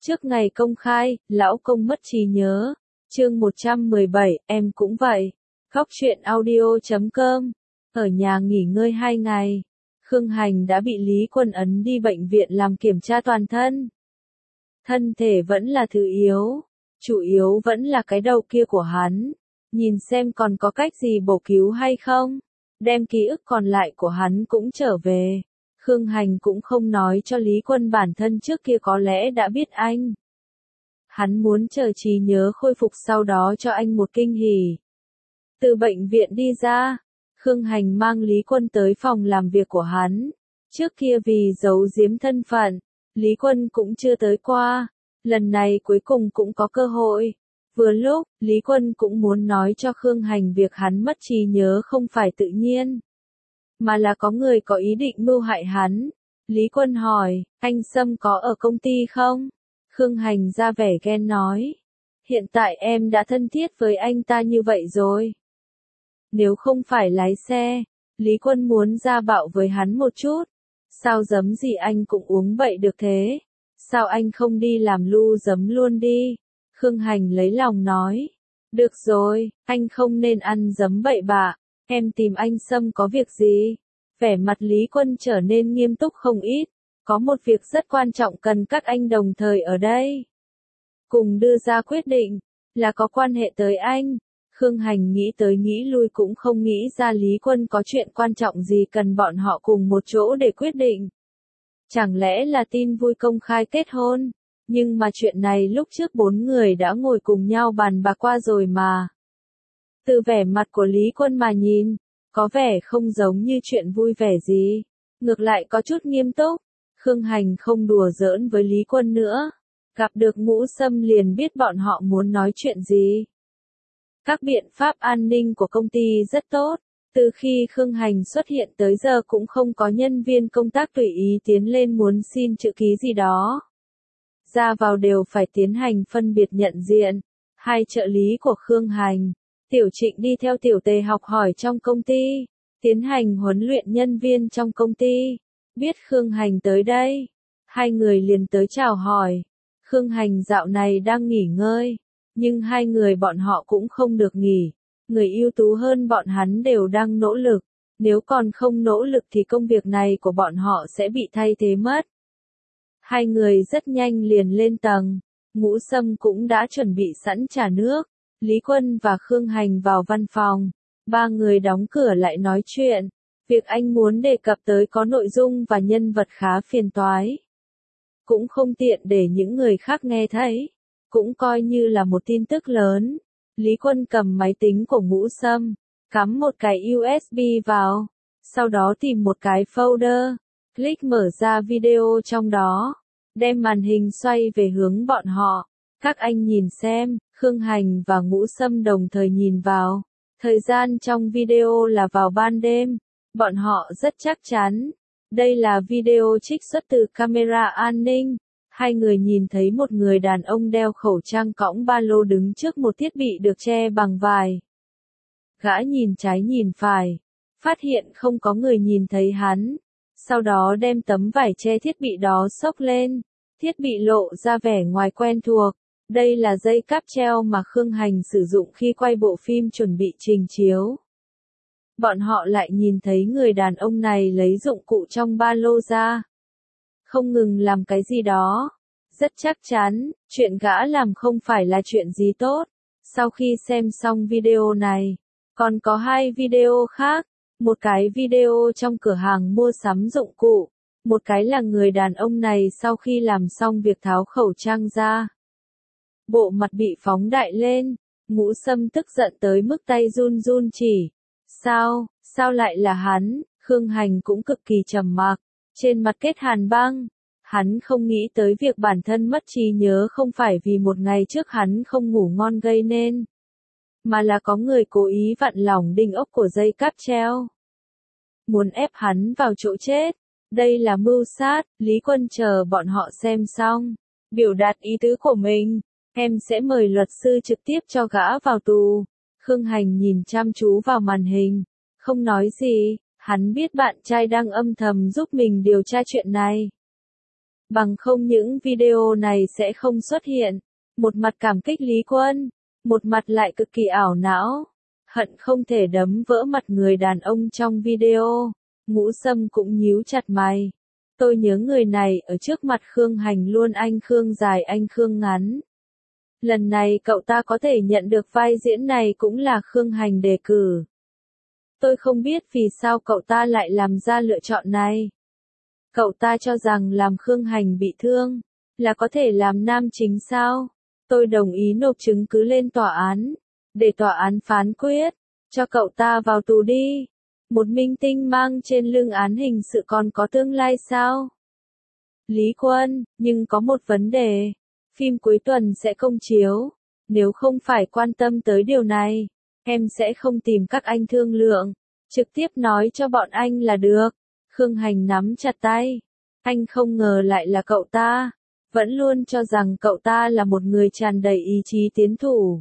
Trước ngày công khai, lão công mất trí nhớ. Chương 117, em cũng vậy. Góc truyện audio.com. Ở nhà nghỉ ngơi 2 ngày, Khương Hành đã bị Lý Quân ấn đi bệnh viện làm kiểm tra toàn thân. Thân thể vẫn là thứ yếu, chủ yếu vẫn là cái đầu kia của hắn. Nhìn xem còn có cách gì bổ cứu hay không. Đem ký ức còn lại của hắn cũng trở về. Khương Hành cũng không nói cho Lý Quân bản thân trước kia có lẽ đã biết anh. Hắn muốn chờ trí nhớ khôi phục sau đó cho anh một kinh hỉ. Từ bệnh viện đi ra, Khương Hành mang Lý Quân tới phòng làm việc của hắn. Trước kia vì giấu giếm thân phận, Lý Quân cũng chưa tới qua. Lần này cuối cùng cũng có cơ hội. Vừa lúc, Lý Quân cũng muốn nói cho Khương Hành việc hắn mất trí nhớ không phải tự nhiên, mà là có người có ý định mưu hại hắn. Lý Quân hỏi, anh Sâm có ở công ty không? Khương Hành ra vẻ ghen nói, hiện tại em đã thân thiết với anh ta như vậy rồi. Nếu không phải lái xe, Lý Quân muốn ra bạo với hắn một chút. Sao giấm gì anh cũng uống bậy được thế? Sao anh không đi làm lu giấm luôn đi? Khương Hành lấy lòng nói, được rồi, anh không nên ăn giấm bậy bạ, em tìm anh Sâm có việc gì? Vẻ mặt Lý Quân trở nên nghiêm túc không ít, có một việc rất quan trọng cần các anh đồng thời ở đây. Cùng đưa ra quyết định, là có quan hệ tới anh. Khương Hành nghĩ tới nghĩ lui cũng không nghĩ ra Lý Quân có chuyện quan trọng gì cần bọn họ cùng một chỗ để quyết định. Chẳng lẽ là tin vui công khai kết hôn? Nhưng mà chuyện này lúc trước 4 người đã ngồi cùng nhau bàn bạc qua rồi mà. Từ vẻ mặt của Lý Quân mà nhìn, có vẻ không giống như chuyện vui vẻ gì. Ngược lại có chút nghiêm túc. Khương Hành không đùa giỡn với Lý Quân nữa. Gặp được Ngũ Sâm liền biết bọn họ muốn nói chuyện gì. Các biện pháp an ninh của công ty rất tốt. Từ khi Khương Hành xuất hiện tới giờ cũng không có nhân viên công tác tùy ý tiến lên muốn xin chữ ký gì đó. Ra vào đều phải tiến hành phân biệt nhận diện. Hai trợ lý của Khương Hành, Tiểu Trịnh đi theo Tiểu Tề học hỏi trong công ty, tiến hành huấn luyện nhân viên trong công ty. Biết Khương Hành tới đây, hai người liền tới chào hỏi. Khương Hành dạo này đang nghỉ ngơi, nhưng hai người bọn họ cũng không được nghỉ. Người ưu tú hơn bọn hắn đều đang nỗ lực, nếu còn không nỗ lực thì công việc này của bọn họ sẽ bị thay thế mất. Hai người rất nhanh liền lên tầng, Ngũ Sâm cũng đã chuẩn bị sẵn trà nước. Lý Quân và Khương Hành vào văn phòng, ba người đóng cửa lại nói chuyện. Việc anh muốn đề cập tới có nội dung và nhân vật khá phiền toái. Cũng không tiện để những người khác nghe thấy, cũng coi như là một tin tức lớn. Lý Quân cầm máy tính của Ngũ Sâm, cắm một cái USB vào, sau đó tìm một cái folder, click mở ra video trong đó, đem màn hình xoay về hướng bọn họ. Các anh nhìn xem, Khương Hành và Ngũ Sâm đồng thời nhìn vào. Thời gian trong video là vào ban đêm. Bọn họ rất chắc chắn. Đây là video trích xuất từ camera an ninh. Hai người nhìn thấy một người đàn ông đeo khẩu trang cõng ba lô đứng trước một thiết bị được che bằng vải. Gã nhìn trái nhìn phải, phát hiện không có người nhìn thấy hắn. Sau đó đem tấm vải che thiết bị đó xốc lên. Thiết bị lộ ra vẻ ngoài quen thuộc. Đây là dây cáp treo mà Khương Hành sử dụng khi quay bộ phim chuẩn bị trình chiếu. Bọn họ lại nhìn thấy người đàn ông này lấy dụng cụ trong ba lô ra. Không ngừng làm cái gì đó. Rất chắc chắn, chuyện gã làm không phải là chuyện gì tốt. Sau khi xem xong video này, còn có 2 video khác. Một cái video trong cửa hàng mua sắm dụng cụ. Một cái là người đàn ông này sau khi làm xong việc tháo khẩu trang ra. Bộ mặt bị phóng đại lên, Ngũ Sâm tức giận tới mức tay run run chỉ. Sao lại là hắn? Khương Hành cũng cực kỳ trầm mặc, trên mặt kết hàn băng. Hắn không nghĩ tới việc bản thân mất trí nhớ không phải vì một ngày trước hắn không ngủ ngon gây nên, mà là có người cố ý vặn lỏng đinh ốc của dây cáp treo. Muốn ép hắn vào chỗ chết. Đây là mưu sát. Lý Quân chờ bọn họ xem xong, biểu đạt ý tứ của mình. Em sẽ mời luật sư trực tiếp cho gã vào tù. Khương Hành nhìn chăm chú vào màn hình, không nói gì. Hắn biết bạn trai đang âm thầm giúp mình điều tra chuyện này. Bằng không những video này sẽ không xuất hiện. Một mặt cảm kích Lý Quân, một mặt lại cực kỳ ảo não, hận không thể đấm vỡ mặt người đàn ông trong video. Ngũ Sâm cũng nhíu chặt mày. Tôi nhớ người này ở trước mặt Khương Hành luôn anh Khương dài anh Khương ngắn. Lần này cậu ta có thể nhận được vai diễn này cũng là Khương Hành đề cử. Tôi không biết vì sao cậu ta lại làm ra lựa chọn này. Cậu ta cho rằng làm Khương Hành bị thương, là có thể làm nam chính sao? Tôi đồng ý nộp chứng cứ lên tòa án, để tòa án phán quyết, cho cậu ta vào tù đi. Một minh tinh mang trên lưng án hình sự còn có tương lai sao? Lý Quân, nhưng có một vấn đề. Phim cuối tuần sẽ công chiếu. Nếu không phải quan tâm tới điều này, em sẽ không tìm các anh thương lượng. Trực tiếp nói cho bọn anh là được. Khương Hành nắm chặt tay. Anh không ngờ lại là cậu ta. Vẫn luôn cho rằng cậu ta là một người tràn đầy ý chí tiến thủ.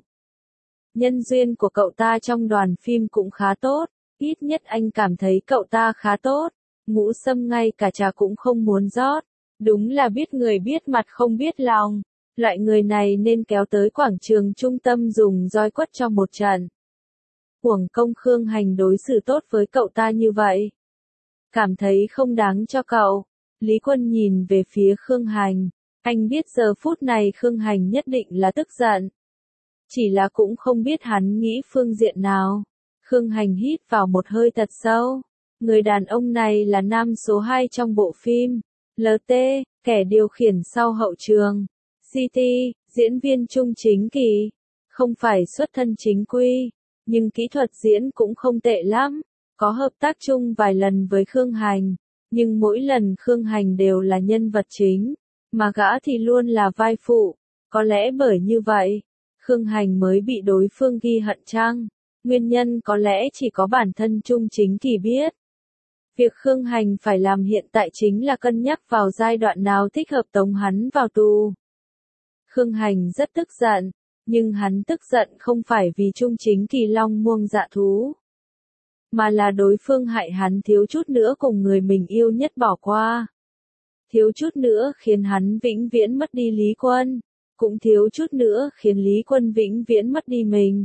Nhân duyên của cậu ta trong đoàn phim cũng khá tốt. Ít nhất anh cảm thấy cậu ta khá tốt. Ngũ Sâm ngay cả trà cũng không muốn rót. Đúng là biết người biết mặt không biết lòng. Loại người này nên kéo tới quảng trường trung tâm dùng roi quất cho một trận. Uổng công Khương Hành đối xử tốt với cậu ta như vậy. Cảm thấy không đáng cho cậu. Lý Quân nhìn về phía Khương Hành. Anh biết giờ phút này Khương Hành nhất định là tức giận. Chỉ là cũng không biết hắn nghĩ phương diện nào. Khương Hành hít vào một hơi thật sâu. Người đàn ông này là nam số 2 trong bộ phim. LT, kẻ điều khiển sau hậu trường. CT, diễn viên trung chính kỳ. Không phải xuất thân chính quy, nhưng kỹ thuật diễn cũng không tệ lắm. Có hợp tác chung vài lần với Khương Hành, nhưng mỗi lần Khương Hành đều là nhân vật chính, mà gã thì luôn là vai phụ. Có lẽ bởi như vậy, Khương Hành mới bị đối phương ghi hận chăng? Nguyên nhân có lẽ chỉ có bản thân Trung Chính Kỳ biết. Việc Khương Hành phải làm hiện tại chính là cân nhắc vào giai đoạn nào thích hợp tống hắn vào tù. Khương Hành rất tức giận, nhưng hắn tức giận không phải vì Trung Chính Kỳ long muông dạ thú, mà là đối phương hại hắn thiếu chút nữa cùng người mình yêu nhất bỏ qua. Thiếu chút nữa khiến hắn vĩnh viễn mất đi Lý Quân, cũng thiếu chút nữa khiến Lý Quân vĩnh viễn mất đi mình.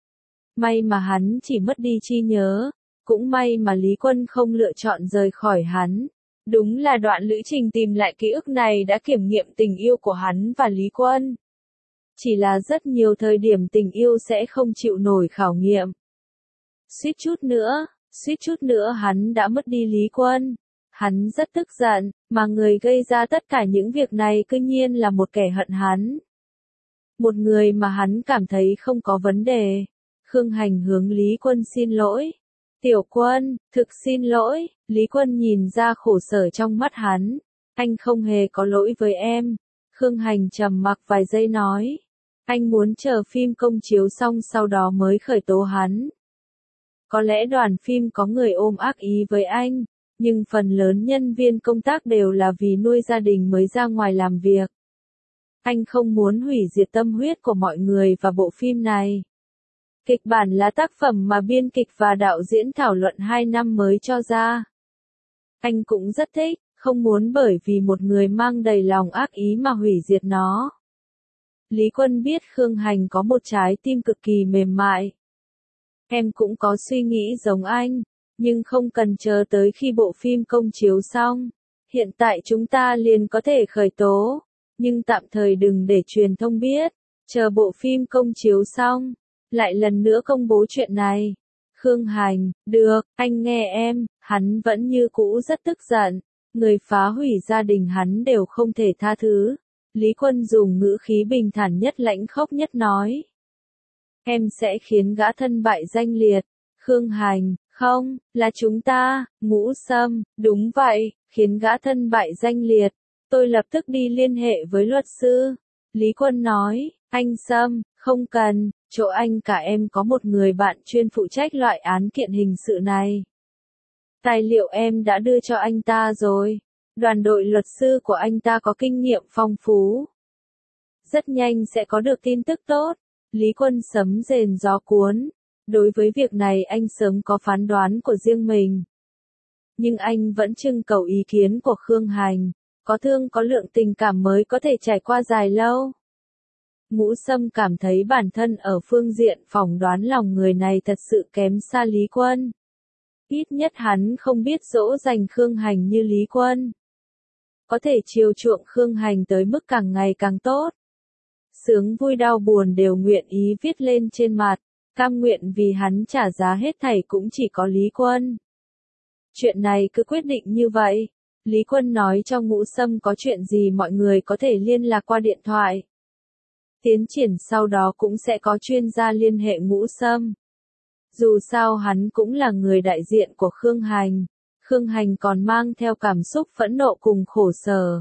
May mà hắn chỉ mất đi trí nhớ, cũng may mà Lý Quân không lựa chọn rời khỏi hắn. Đúng là đoạn lữ trình tìm lại ký ức này đã kiểm nghiệm tình yêu của hắn và Lý Quân. Chỉ là rất nhiều thời điểm tình yêu sẽ không chịu nổi khảo nghiệm. Suýt chút nữa hắn đã mất đi Lý Quân. Hắn rất tức giận, mà người gây ra tất cả những việc này cứ nhiên là một kẻ hận hắn. Một người mà hắn cảm thấy không có vấn đề. Khương Hành hướng Lý Quân xin lỗi. Tiểu Quân, thực xin lỗi. Lý Quân nhìn ra khổ sở trong mắt hắn. Anh không hề có lỗi với em. Khương Hành trầm mặc vài giây nói. Anh muốn chờ phim công chiếu xong sau đó mới khởi tố hắn. Có lẽ đoàn phim có người ôm ác ý với anh, nhưng phần lớn nhân viên công tác đều là vì nuôi gia đình mới ra ngoài làm việc. Anh không muốn hủy diệt tâm huyết của mọi người và bộ phim này. Kịch bản là tác phẩm mà biên kịch và đạo diễn thảo luận 2 năm mới cho ra. Anh cũng rất thích, không muốn bởi vì một người mang đầy lòng ác ý mà hủy diệt nó. Lý Quân biết Khương Hành có một trái tim cực kỳ mềm mại. Em cũng có suy nghĩ giống anh, nhưng không cần chờ tới khi bộ phim công chiếu xong. Hiện tại chúng ta liền có thể khởi tố, nhưng tạm thời đừng để truyền thông biết. Chờ bộ phim công chiếu xong, lại lần nữa công bố chuyện này. Khương Hành, được, anh nghe em. Hắn vẫn như cũ rất tức giận. Người phá hủy gia đình hắn đều không thể tha thứ. Lý Quân dùng ngữ khí bình thản nhất lãnh khốc nhất nói. Em sẽ khiến gã thân bại danh liệt. Khương Hành, không, là chúng ta. Ngũ Sâm, đúng vậy, khiến gã thân bại danh liệt. Tôi lập tức đi liên hệ với luật sư. Lý Quân nói, anh Sâm, không cần, chỗ anh cả em có một người bạn chuyên phụ trách loại án kiện hình sự này. Tài liệu em đã đưa cho anh ta rồi. Đoàn đội luật sư của anh ta có kinh nghiệm phong phú. Rất nhanh sẽ có được tin tức tốt. Lý Quân sấm rền gió cuốn. Đối với việc này anh sớm có phán đoán của riêng mình. Nhưng anh vẫn trưng cầu ý kiến của Khương Hành. có thương có lượng tình cảm mới có thể trải qua dài lâu. Ngũ Sâm cảm thấy bản thân ở phương diện phỏng đoán lòng người này thật sự kém xa Lý Quân. Ít nhất hắn không biết dỗ dành Khương Hành như Lý Quân. Có thể chiều chuộng Khương Hành tới mức càng ngày càng tốt. Sướng vui đau buồn đều nguyện ý viết lên trên mặt, cam nguyện vì hắn trả giá hết thảy cũng chỉ có Lý Quân. Chuyện này cứ quyết định như vậy. Lý Quân nói cho Ngũ Sâm có chuyện gì mọi người có thể liên lạc qua điện thoại. Tiến triển sau đó cũng sẽ có chuyên gia liên hệ Ngũ Sâm. Dù sao hắn cũng là người đại diện của Khương Hành. Khương Hành còn mang theo cảm xúc phẫn nộ cùng khổ sở.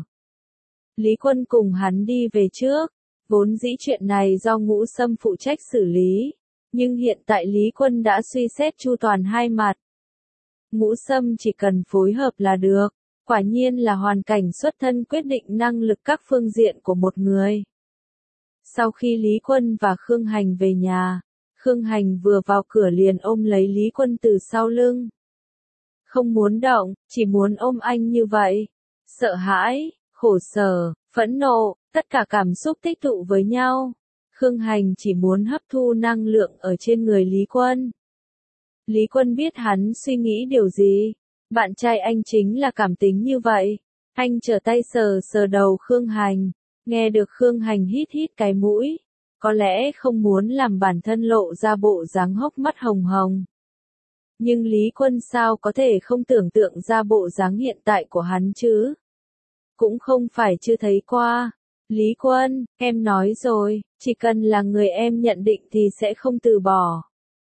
Lý Quân cùng hắn đi về trước. Vốn dĩ chuyện này do Ngũ Sâm phụ trách xử lý. Nhưng hiện tại Lý Quân đã suy xét chu toàn hai mặt. Ngũ Sâm chỉ cần phối hợp là được. Quả nhiên là hoàn cảnh xuất thân quyết định năng lực các phương diện của một người. Sau khi Lý Quân và Khương Hành về nhà, Khương Hành vừa vào cửa liền ôm lấy Lý Quân từ sau lưng. Không muốn động, chỉ muốn ôm anh như vậy. Sợ hãi, khổ sở, phẫn nộ, tất cả cảm xúc tích tụ với nhau. Khương Hành chỉ muốn hấp thu năng lượng ở trên người Lý Quân. Lý Quân biết hắn suy nghĩ điều gì. Bạn trai anh chính là cảm tính như vậy. Anh trở tay sờ sờ đầu Khương Hành. Nghe được Khương Hành hít hít cái mũi. Có lẽ không muốn làm bản thân lộ ra bộ dáng hốc mắt hồng hồng. Nhưng Lý Quân sao có thể không tưởng tượng ra bộ dáng hiện tại của hắn chứ? Cũng không phải chưa thấy qua. Lý Quân, em nói rồi, chỉ cần là người em nhận định thì sẽ không từ bỏ.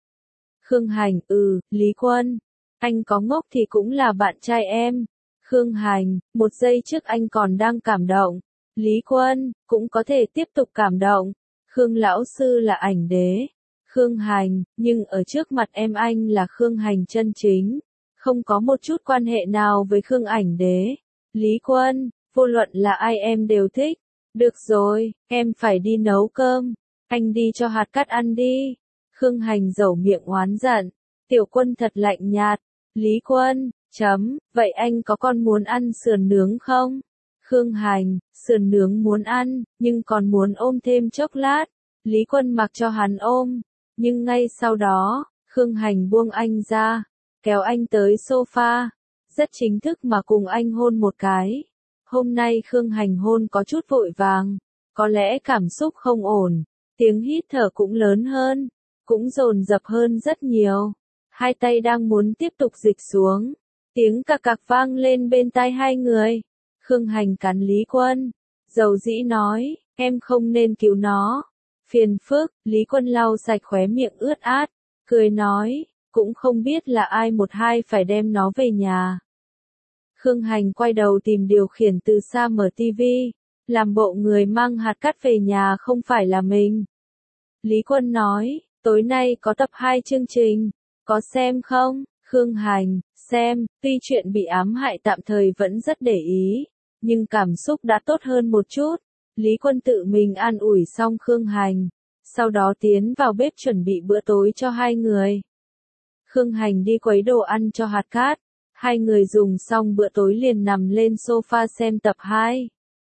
Khương Hành, Lý Quân, anh có ngốc thì cũng là bạn trai em. Khương Hành, một giây trước anh còn đang cảm động. Lý Quân, cũng có thể tiếp tục cảm động. Khương lão sư là ảnh đế. Khương Hành, nhưng ở trước mặt em anh là Khương Hành chân chính. Không có một chút quan hệ nào với Khương ảnh đế. Lý Quân, vô luận là ai em đều thích. Được rồi, em phải đi nấu cơm. Anh đi cho hạt cát ăn đi. Khương Hành dẩu miệng oán giận. Tiểu Quân thật lạnh nhạt. Lý Quân, vậy anh có con muốn ăn sườn nướng không? Khương Hành, sườn nướng muốn ăn, nhưng còn muốn ôm thêm chốc lát. Lý Quân mặc cho hắn ôm. Nhưng ngay sau đó, Khương Hành buông anh ra, kéo anh tới sofa, rất chính thức mà cùng anh hôn một cái. Hôm nay Khương Hành hôn có chút vội vàng, có lẽ cảm xúc không ổn, tiếng hít thở cũng lớn hơn, cũng dồn dập hơn rất nhiều. Hai tay đang muốn tiếp tục dịch xuống, tiếng cạc cạc vang lên bên tai hai người. Khương Hành cắn Lý Quân, dầu dĩ nói, em không nên cứu nó. Phiền phức, Lý Quân lau sạch khóe miệng ướt át, cười nói, cũng không biết là ai một hai phải đem nó về nhà. Khương Hành quay đầu tìm điều khiển từ xa mở tivi, làm bộ người mang hạt cát về nhà không phải là mình. Lý Quân nói, tối nay có tập 2 chương trình, có xem không? Khương Hành, xem, tuy chuyện bị ám hại tạm thời vẫn rất để ý, nhưng cảm xúc đã tốt hơn một chút. Lý Quân tự mình an ủi xong Khương Hành, sau đó tiến vào bếp chuẩn bị bữa tối cho hai người. Khương Hành đi quấy đồ ăn cho hạt cát, hai người dùng xong bữa tối liền nằm lên sofa xem tập 2.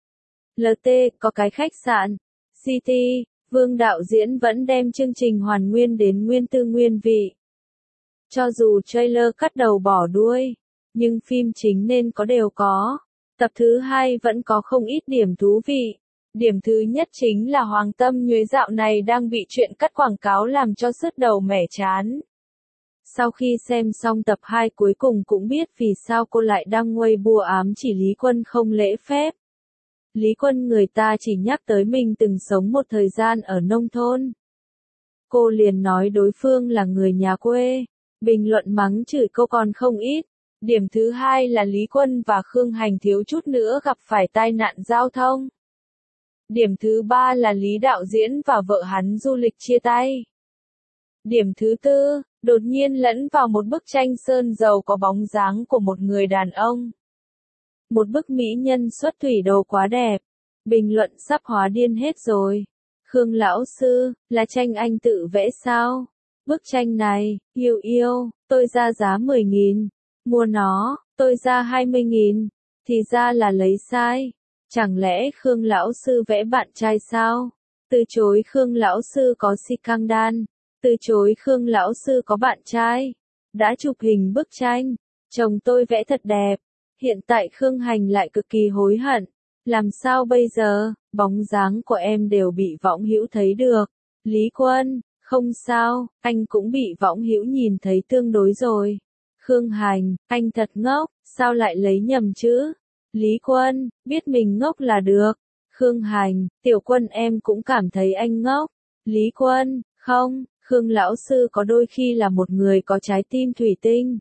LT, có cái khách sạn, City, Vương đạo diễn vẫn đem chương trình hoàn nguyên đến nguyên tư nguyên vị. Cho dù trailer cắt đầu bỏ đuôi, nhưng phim chính nên có đều có. Tập thứ 2 vẫn có không ít điểm thú vị. Điểm thứ nhất chính là Hoàng Tâm Nhuế dạo này đang bị chuyện cắt quảng cáo làm cho sứt đầu mẻ chán. Sau khi xem xong tập 2 cuối cùng cũng biết vì sao cô lại đăng Weibo ám chỉ Lý Quân không lễ phép. Lý Quân người ta chỉ nhắc tới mình từng sống một thời gian ở nông thôn. Cô liền nói đối phương là người nhà quê. Bình luận mắng chửi cô còn không ít. Điểm thứ 2 là Lý Quân và Khương Hành thiếu chút nữa gặp phải tai nạn giao thông. Điểm thứ 3 là Lý đạo diễn và vợ hắn du lịch chia tay. Điểm thứ 4, đột nhiên lẫn vào một bức tranh sơn dầu có bóng dáng của một người đàn ông. Một bức mỹ nhân xuất thủy đồ quá đẹp. Bình luận sắp hóa điên hết rồi. Khương lão sư, là tranh anh tự vẽ sao? Bức tranh này, yêu, tôi ra giá 10.000. Mua nó, tôi ra 20.000. Thì ra là lấy sai. Chẳng lẽ Khương lão sư vẽ bạn trai sao? Từ chối Khương lão sư có si căng đan. Từ chối Khương lão sư có bạn trai. Đã chụp hình bức tranh. Chồng tôi vẽ thật đẹp. Hiện tại Khương Hành lại cực kỳ hối hận. Làm sao bây giờ? Bóng dáng của em đều bị võng hữu thấy được. Lý Quân, không sao, anh cũng bị võng hữu nhìn thấy tương đối rồi. Khương Hành, anh thật ngốc, sao lại lấy nhầm chữ? Lý Quân, biết mình ngốc là được. Khương Hành, Tiểu Quân em cũng cảm thấy anh ngốc. Lý Quân, không, Khương lão sư có đôi khi là một người có trái tim thủy tinh.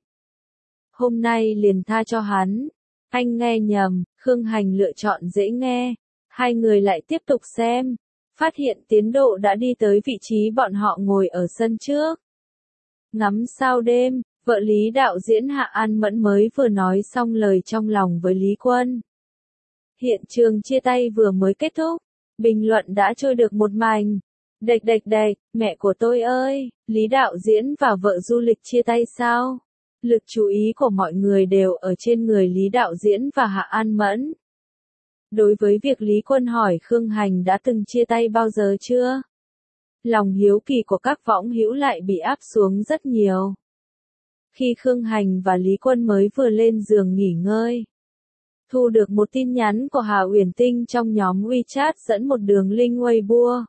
Hôm nay liền tha cho hắn. Anh nghe nhầm, Khương Hành lựa chọn dễ nghe. Hai người lại tiếp tục xem. Phát hiện tiến độ đã đi tới vị trí bọn họ ngồi ở sân trước. Ngắm sao đêm, vợ Lý đạo diễn Hạ An Mẫn mới vừa nói xong lời trong lòng với Lý Quân. Hiện trường chia tay vừa mới kết thúc. Bình luận đã trôi được một mảnh. Đệch đệch đệch, mẹ của tôi ơi, Lý đạo diễn và vợ du lịch chia tay sao? Lực chú ý của mọi người đều ở trên người Lý đạo diễn và Hạ An Mẫn. Đối với việc Lý Quân hỏi Khương Hành đã từng chia tay bao giờ chưa? Lòng hiếu kỳ của các võng hữu lại bị áp xuống rất nhiều. Khi Khương Hành và Lý Quân mới vừa lên giường nghỉ ngơi, thu được một tin nhắn của Hà Uyển Tinh trong nhóm WeChat dẫn một đường link Weibo.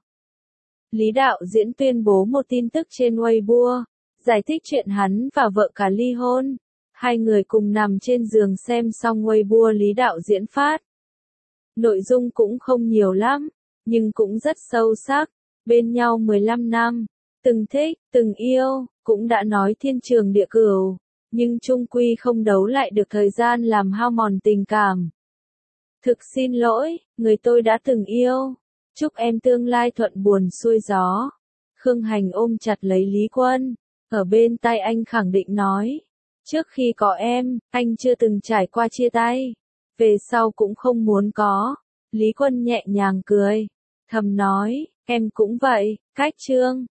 Lý đạo diễn tuyên bố một tin tức trên Weibo, giải thích chuyện hắn và vợ cả ly hôn. Hai người cùng nằm trên giường xem xong Weibo Lý đạo diễn phát. Nội dung cũng không nhiều lắm, nhưng cũng rất sâu sắc. Bên nhau 15 năm, từng thích, từng yêu, cũng đã nói thiên trường địa cửu, nhưng chung quy không đấu lại được thời gian làm hao mòn tình cảm. Thực xin lỗi, người tôi đã từng yêu. Chúc em tương lai thuận buồm xuôi gió. Khương Hành ôm chặt lấy Lý Quân, ở bên tai anh khẳng định nói. Trước khi có em, anh chưa từng trải qua chia tay. Về sau cũng không muốn có. Lý Quân nhẹ nhàng cười, thầm nói, em cũng vậy, cách chương.